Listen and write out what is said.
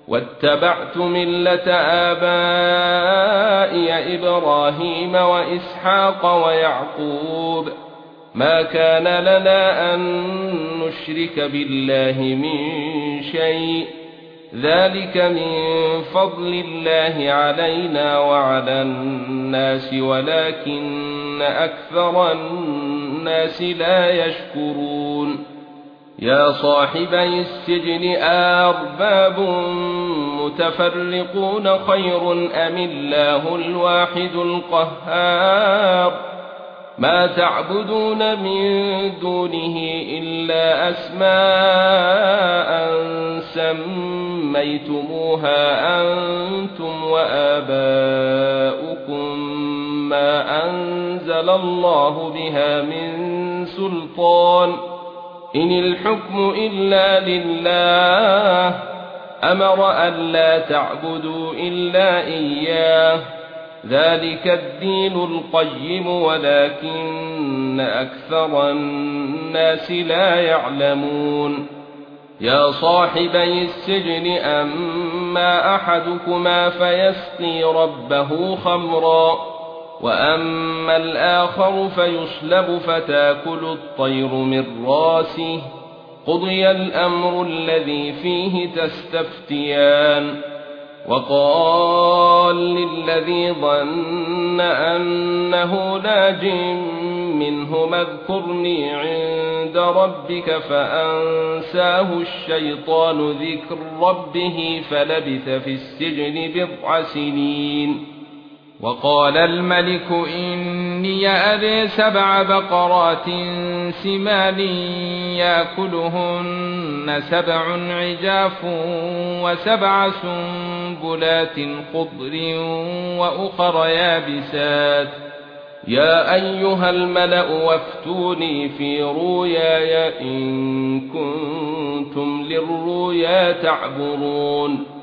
واتبعت ملة آبائي إبراهيم وإسحاق ويعقوب ما كان لنا أن نشرك بالله من شيء ذلك من فضل الله علينا وعلى الناس ولكن أكثر الناس لا يشكرون يا صاحبي السجن أرباب متفرقون خير أم الله الواحد القهار ما تعبدون من دونه إلا أسماء سميتموها أنتم وآباؤكم ما أنزل الله بها من سلطان إن الحكم إلا لله أمر أن لا تعبدوا إلا إياه ذلك الدين القيم ولكن أكثر الناس لا يعلمون يا صاحبي السجن أما أحدكما فيسقي ربه خمرا وأما الآخر فيصلب فتاكل الطير من راسه قضي الأمر الذي فيه تستفتيان وقال للذي ظن أنه ناج منهما اذكرني عند ربك فأنساه الشيطان ذكر ربه فلبث في السجن بضع سنين وقال الملك إني أرى 7 بقرات سمان يأكلهن 7 عجاف و7 سنبلات خضر وأخر يابسات يا أيها الملأ وافتوني في رؤياي إن كنتم للرؤيا تعبرون